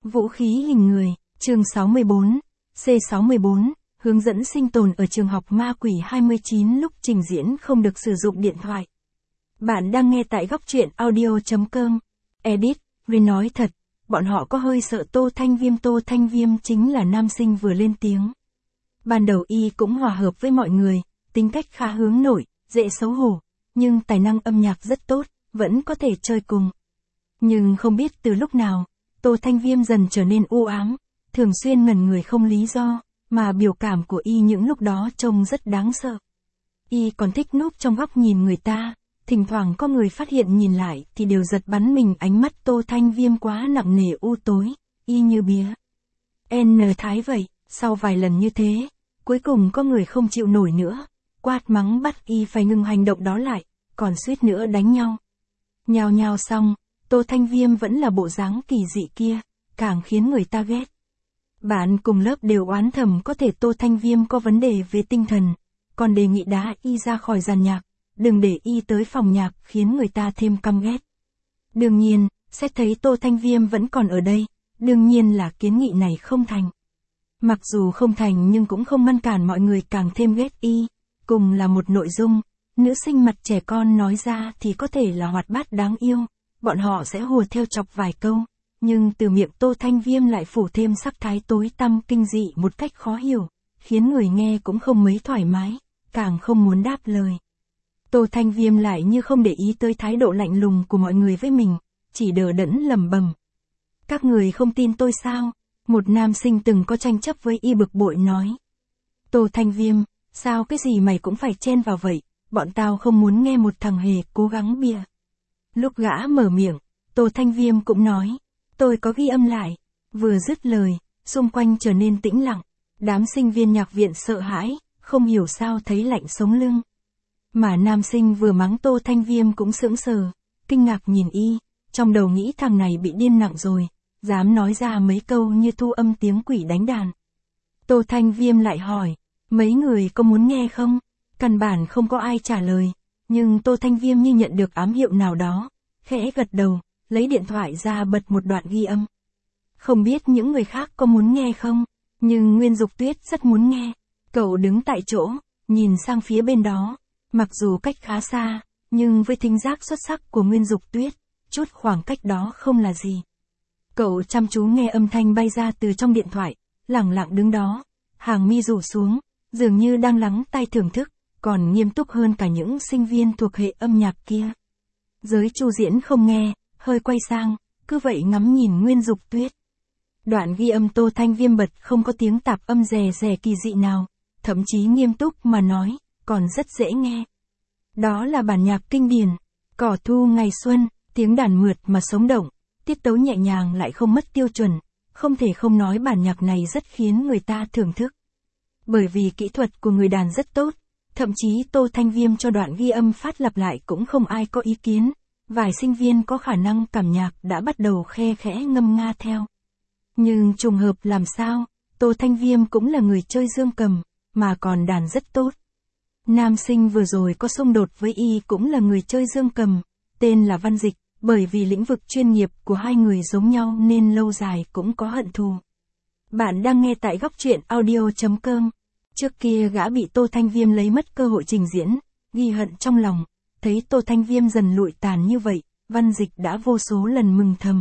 Vũ khí hình người, chương 64, C64, hướng dẫn sinh tồn ở trường học ma quỷ 29 lúc trình diễn không được sử dụng điện thoại. Bạn đang nghe tại góc truyện audio.com. Edit, Rin nói thật, bọn họ có hơi sợ Tô Thanh Viêm. Tô Thanh Viêm chính là nam sinh vừa lên tiếng. Ban đầu y cũng hòa hợp với mọi người, tính cách khá hướng nội, dễ xấu hổ, nhưng tài năng âm nhạc rất tốt, vẫn có thể chơi cùng. Nhưng không biết từ lúc nào, Tô Thanh Viêm dần trở nên u ám, thường xuyên ngẩn người không lý do, mà biểu cảm của y những lúc đó trông rất đáng sợ. Y còn thích núp trong góc nhìn người ta, thỉnh thoảng có người phát hiện nhìn lại thì đều giật bắn mình. Ánh mắt Tô Thanh Viêm quá nặng nề u tối, y như bía N thái vậy. Sau vài lần như thế, cuối cùng có người không chịu nổi nữa, quát mắng bắt y phải ngừng hành động đó lại, còn suýt nữa đánh nhau. Nhào nhào xong, Tô Thanh Viêm vẫn là bộ dáng kỳ dị kia, càng khiến người ta ghét. Bạn cùng lớp đều oán thầm có thể Tô Thanh Viêm có vấn đề về tinh thần, còn đề nghị đá y ra khỏi dàn nhạc, đừng để y tới phòng nhạc, khiến người ta thêm căm ghét. Đương nhiên, xét thấy Tô Thanh Viêm vẫn còn ở đây, đương nhiên là kiến nghị này không thành. Mặc dù không thành nhưng cũng không ngăn cản mọi người càng thêm ghét y. Cùng là một nội dung, nữ sinh mặt trẻ con nói ra thì có thể là hoạt bát đáng yêu, bọn họ sẽ hùa theo chọc vài câu, nhưng từ miệng Tô Thanh Viêm lại phủ thêm sắc thái tối tăm kinh dị một cách khó hiểu, khiến người nghe cũng không mấy thoải mái, càng không muốn đáp lời. Tô Thanh Viêm lại như không để ý tới thái độ lạnh lùng của mọi người với mình, chỉ đờ đẫn lẩm bẩm. Các người không tin tôi sao? Một nam sinh từng có tranh chấp với y bực bội nói. Tô Thanh Viêm, sao cái gì mày cũng phải chen vào vậy, bọn tao không muốn nghe một thằng hề cố gắng bịa. Lúc gã mở miệng, Tô Thanh Viêm cũng nói, tôi có ghi âm lại. Vừa dứt lời, xung quanh trở nên tĩnh lặng, đám sinh viên nhạc viện sợ hãi, không hiểu sao thấy lạnh sống lưng. Mà nam sinh vừa mắng Tô Thanh Viêm cũng sững sờ, kinh ngạc nhìn y, trong đầu nghĩ thằng này bị điên nặng rồi, dám nói ra mấy câu như thu âm tiếng quỷ đánh đàn. Tô Thanh Viêm lại hỏi, mấy người có muốn nghe không? Căn bản không có ai trả lời, nhưng Tô Thanh Viêm như nhận được ám hiệu nào đó, khẽ gật đầu, lấy điện thoại ra bật một đoạn ghi âm. Không biết những người khác có muốn nghe không, nhưng Nguyên Dục Tuyết rất muốn nghe. Cậu đứng tại chỗ, nhìn sang phía bên đó, mặc dù cách khá xa, nhưng với thính giác xuất sắc của Nguyên Dục Tuyết, chút khoảng cách đó không là gì. Cậu chăm chú nghe âm thanh bay ra từ trong điện thoại, lẳng lặng đứng đó, hàng mi rủ xuống, dường như đang lắng tai thưởng thức, còn nghiêm túc hơn cả những sinh viên thuộc hệ âm nhạc kia. Giới Chu Diễn không nghe, hơi quay sang, cứ vậy ngắm nhìn Nguyên Dục Tuyết. Đoạn ghi âm Tô Thanh Viêm bật không có tiếng tạp âm rè rè kỳ dị nào, thậm chí nghiêm túc mà nói, còn rất dễ nghe. Đó là bản nhạc kinh điển, cỏ thu ngày xuân, tiếng đàn mượt mà sống động, tiết tấu nhẹ nhàng lại không mất tiêu chuẩn, không thể không nói bản nhạc này rất khiến người ta thưởng thức. Bởi vì kỹ thuật của người đàn rất tốt, thậm chí Tô Thanh Viêm cho đoạn ghi âm phát lặp lại cũng không ai có ý kiến, vài sinh viên có khả năng cảm nhạc đã bắt đầu khe khẽ ngâm nga theo. Nhưng trùng hợp làm sao, Tô Thanh Viêm cũng là người chơi dương cầm, mà còn đàn rất tốt. Nam sinh vừa rồi có xung đột với y cũng là người chơi dương cầm, tên là Văn Dịch, bởi vì lĩnh vực chuyên nghiệp của hai người giống nhau nên lâu dài cũng có hận thù. Bạn đang nghe tại góc truyện audio.com. Trước kia gã bị Tô Thanh Viêm lấy mất cơ hội trình diễn, ghi hận trong lòng, thấy Tô Thanh Viêm dần lụi tàn như vậy, Văn Dịch đã vô số lần mừng thầm.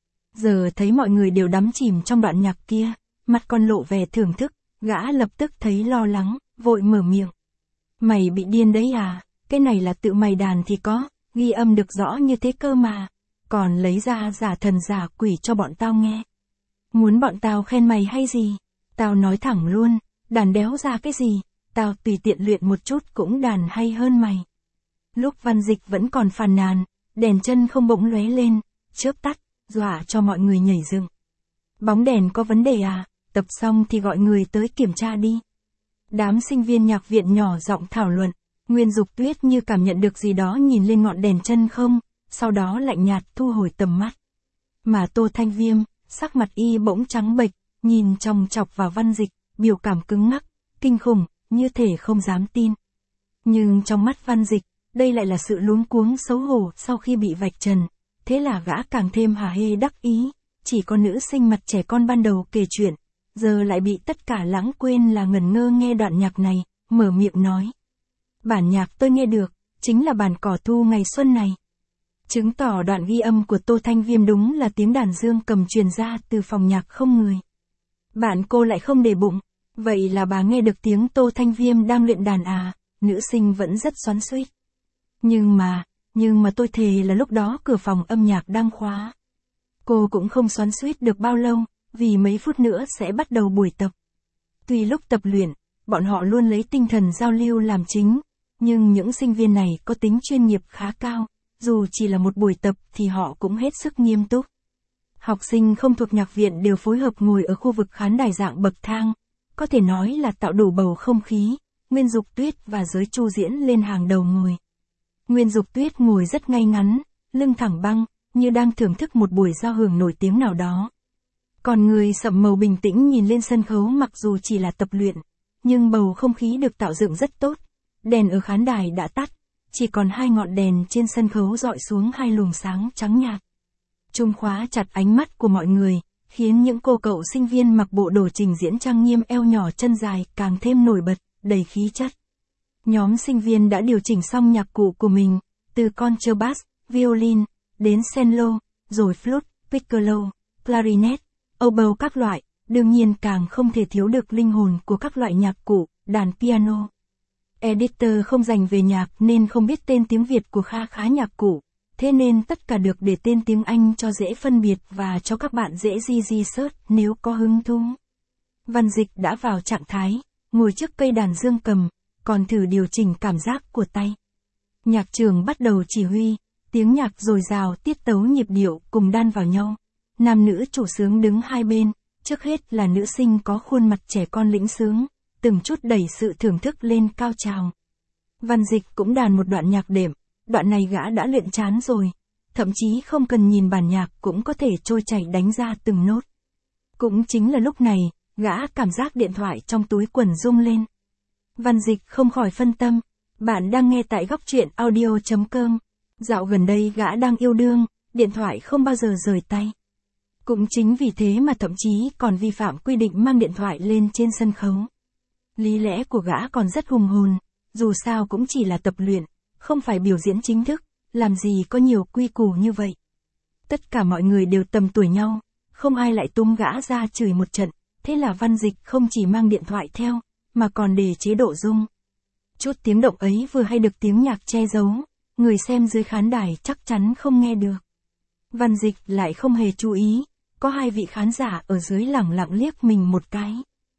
Giờ thấy mọi người đều đắm chìm trong đoạn nhạc kia, mặt còn lộ vẻ thưởng thức, gã lập tức thấy lo lắng, vội mở miệng. Mày bị điên đấy à, cái này là tự mày đàn thì có, ghi âm được rõ như thế cơ mà, còn lấy ra giả thần giả quỷ cho bọn tao nghe. Muốn bọn tao khen mày hay gì? Tao nói thẳng luôn, đàn đéo ra cái gì, tao tùy tiện luyện một chút cũng đàn hay hơn mày. Lúc Văn Dịch vẫn còn phàn nàn, đèn chân không bỗng lóe lên, chớp tắt, dọa cho mọi người nhảy dựng. Bóng đèn có vấn đề à, tập xong thì gọi người tới kiểm tra đi. Đám sinh viên nhạc viện nhỏ giọng thảo luận, Nguyên Dục Tuyết như cảm nhận được gì đó nhìn lên ngọn đèn chân không, sau đó lạnh nhạt thu hồi tầm mắt. Mà Tô Thanh Viêm, sắc mặt y bỗng trắng bệch, nhìn chòng chọc vào Văn Dịch, biểu cảm cứng ngắc, kinh khủng, như thể không dám tin. Nhưng trong mắt Văn Dịch, đây lại là sự luống cuống xấu hổ sau khi bị vạch trần, thế là gã càng thêm hả hê đắc ý, chỉ có nữ sinh mặt trẻ con ban đầu kể chuyện, giờ lại bị tất cả lãng quên là ngẩn ngơ nghe đoạn nhạc này, mở miệng nói. Bản nhạc tôi nghe được, chính là bản cỏ thu ngày xuân này. Chứng tỏ đoạn ghi âm của Tô Thanh Viêm đúng là tiếng đàn dương cầm truyền ra từ phòng nhạc không người. Bạn cô lại không để bụng, vậy là bà nghe được tiếng Tô Thanh Viêm đang luyện đàn à, nữ sinh vẫn rất xoắn xuýt. Nhưng mà tôi thề là lúc đó cửa phòng âm nhạc đang khóa. Cô cũng không xoắn xuýt được bao lâu, vì mấy phút nữa sẽ bắt đầu buổi tập. Tuy lúc tập luyện, bọn họ luôn lấy tinh thần giao lưu làm chính, nhưng những sinh viên này có tính chuyên nghiệp khá cao, dù chỉ là một buổi tập thì họ cũng hết sức nghiêm túc. Học sinh không thuộc nhạc viện đều phối hợp ngồi ở khu vực khán đài dạng bậc thang, có thể nói là tạo đủ bầu không khí. Nguyên Dục Tuyết và Giới Chu Diễn lên hàng đầu ngồi. Nguyên Dục Tuyết ngồi rất ngay ngắn, lưng thẳng băng, như đang thưởng thức một buổi giao hưởng nổi tiếng nào đó. Còn người sậm màu bình tĩnh nhìn lên sân khấu, mặc dù chỉ là tập luyện, nhưng bầu không khí được tạo dựng rất tốt. Đèn ở khán đài đã tắt, chỉ còn 2 ngọn đèn trên sân khấu dọi xuống 2 luồng sáng trắng nhạt. Trung khóa chặt ánh mắt của mọi người, khiến những cô cậu sinh viên mặc bộ đồ trình diễn trang nghiêm eo nhỏ chân dài càng thêm nổi bật, đầy khí chất. Nhóm sinh viên đã điều chỉnh xong nhạc cụ của mình, từ contrabass, violin, đến cello, rồi flute, piccolo, clarinet, oboe các loại, đương nhiên càng không thể thiếu được linh hồn của các loại nhạc cụ, đàn piano. Editor không dành về nhạc nên không biết tên tiếng Việt của khá nhạc cụ, thế nên tất cả được để tên tiếng Anh cho dễ phân biệt và cho các bạn dễ search nếu có hứng thú. Văn Dịch đã vào trạng thái, ngồi trước cây đàn dương cầm, còn thử điều chỉnh cảm giác của tay. Nhạc trưởng bắt đầu chỉ huy, tiếng nhạc dồi dào, tiết tấu nhịp điệu cùng đan vào nhau. Nam nữ chủ sướng đứng hai bên, trước hết là nữ sinh có khuôn mặt trẻ con lĩnh sướng, từng chút đẩy sự thưởng thức lên cao trào. Văn Dịch cũng đàn một đoạn nhạc đệm, đoạn này gã đã luyện chán rồi, thậm chí không cần nhìn bản nhạc cũng có thể trôi chảy đánh ra từng nốt. Cũng chính là lúc này, gã cảm giác điện thoại trong túi quần rung lên. Văn Dịch không khỏi phân tâm, bạn đang nghe tại góc truyện audio.com. Dạo gần đây gã đang yêu đương, điện thoại không bao giờ rời tay. Cũng chính vì thế mà thậm chí còn vi phạm quy định mang điện thoại lên trên sân khấu. Lý lẽ của gã còn rất hùng hồn, dù sao cũng chỉ là tập luyện, không phải biểu diễn chính thức, làm gì có nhiều quy củ như vậy. Tất cả mọi người đều tầm tuổi nhau, không ai lại túm gã ra chửi một trận, thế là Văn Dịch không chỉ mang điện thoại theo, mà còn để chế độ rung. Chút tiếng động ấy vừa hay được tiếng nhạc che giấu, người xem dưới khán đài chắc chắn không nghe được. Văn Dịch lại không hề chú ý, có 2 vị khán giả ở dưới lẳng lặng liếc mình một cái.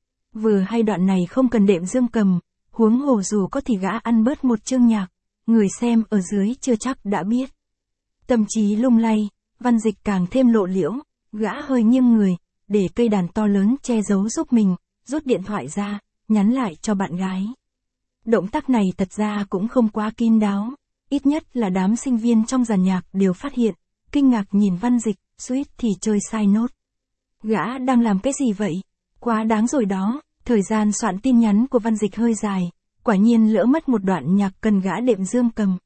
Vừa hay đoạn này không cần đệm dương cầm, huống hồ dù có thì gã ăn bớt một chương nhạc, người xem ở dưới chưa chắc đã biết. Tâm trí lung lay, Văn Dịch càng thêm lộ liễu, gã hơi nghiêng người, để cây đàn to lớn che giấu giúp mình, rút điện thoại ra, nhắn lại cho bạn gái. Động tác này thật ra cũng không quá kín đáo, ít nhất là đám sinh viên trong dàn nhạc đều phát hiện, kinh ngạc nhìn Văn Dịch, suýt thì chơi sai nốt. Gã đang làm cái gì vậy? Quá đáng rồi đó. Thời gian soạn tin nhắn của Văn Dịch hơi dài, quả nhiên lỡ mất một đoạn nhạc cần gã đệm dương cầm.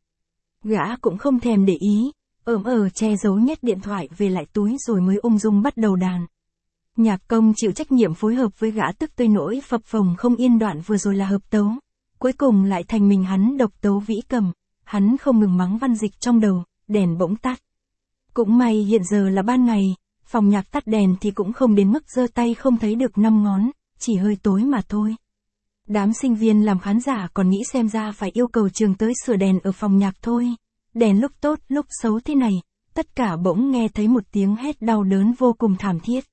Gã cũng không thèm để ý, che giấu nhét điện thoại về lại túi rồi mới ung dung bắt đầu đàn. Nhạc công chịu trách nhiệm phối hợp với gã tức tới nỗi phập phồng không yên, đoạn vừa rồi là hợp tấu, cuối cùng lại thành mình hắn độc tấu vĩ cầm. Hắn không ngừng mắng Văn Dịch trong đầu, đèn bỗng tắt. Cũng may hiện giờ là ban ngày, phòng nhạc tắt đèn thì cũng không đến mức giơ tay không thấy được 5 ngón, chỉ hơi tối mà thôi. Đám sinh viên làm khán giả còn nghĩ xem ra phải yêu cầu trường tới sửa đèn ở phòng nhạc thôi. Đèn lúc tốt lúc xấu thế này, tất cả bỗng nghe thấy một tiếng hét đau đớn vô cùng thảm thiết.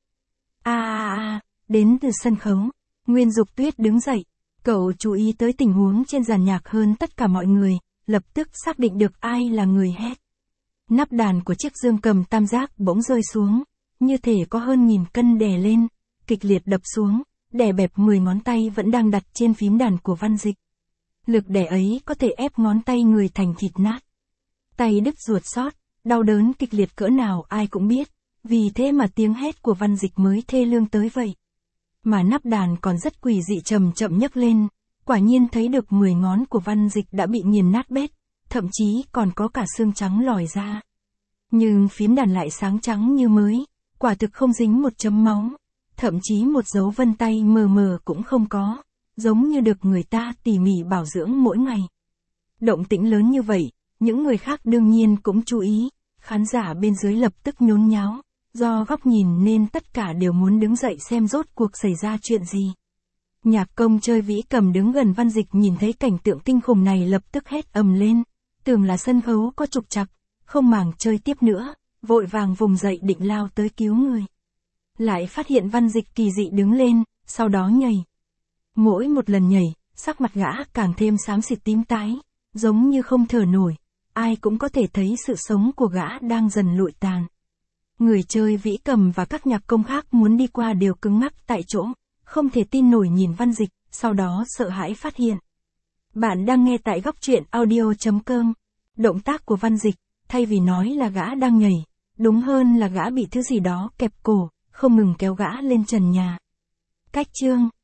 Đến từ sân khấu, Nguyên Dục Tuyết đứng dậy, cậu chú ý tới tình huống trên dàn nhạc hơn tất cả mọi người, lập tức xác định được ai là người hét. Nắp đàn của chiếc dương cầm tam giác bỗng rơi xuống, như thể có hơn 1000 cân đè lên, kịch liệt đập xuống, đè bẹp 10 ngón tay vẫn đang đặt trên phím đàn của Văn Dịch. Lực đè ấy có thể ép ngón tay người thành thịt nát. Tay đứt ruột xót, đau đớn kịch liệt cỡ nào ai cũng biết, vì thế mà tiếng hét của Văn Dịch mới thê lương tới vậy. Mà nắp đàn còn rất quỷ dị, chậm nhấc lên, quả nhiên thấy được 10 ngón của Văn Dịch đã bị nghiền nát bét, thậm chí còn có cả xương trắng lòi ra. Nhưng phím đàn lại sáng trắng như mới, quả thực không dính một chấm máu, thậm chí một dấu vân tay mờ mờ cũng không có, giống như được người ta tỉ mỉ bảo dưỡng mỗi ngày. Động tĩnh lớn như vậy, những người khác đương nhiên cũng chú ý, khán giả bên dưới lập tức nhốn nháo, do góc nhìn nên tất cả đều muốn đứng dậy xem rốt cuộc xảy ra chuyện gì. Nhạc công chơi vĩ cầm đứng gần Văn Dịch nhìn thấy cảnh tượng kinh khủng này lập tức hét ầm lên, tưởng là sân khấu có trục trặc, không màng chơi tiếp nữa, vội vàng vùng dậy định lao tới cứu người. Lại phát hiện Văn Dịch kỳ dị đứng lên, sau đó nhảy. Mỗi một lần nhảy, sắc mặt gã càng thêm xám xịt tím tái, giống như không thở nổi, ai cũng có thể thấy sự sống của gã đang dần lụi tàn. Người chơi vĩ cầm và các nhạc công khác muốn đi qua đều cứng ngắc tại chỗ, không thể tin nổi nhìn Văn Dịch, sau đó sợ hãi phát hiện. Bạn đang nghe tại góc truyện audio.com. Động tác của Văn Dịch, thay vì nói là gã đang nhảy, đúng hơn là gã bị thứ gì đó kẹp cổ, không ngừng kéo gã lên trần nhà. Cách chương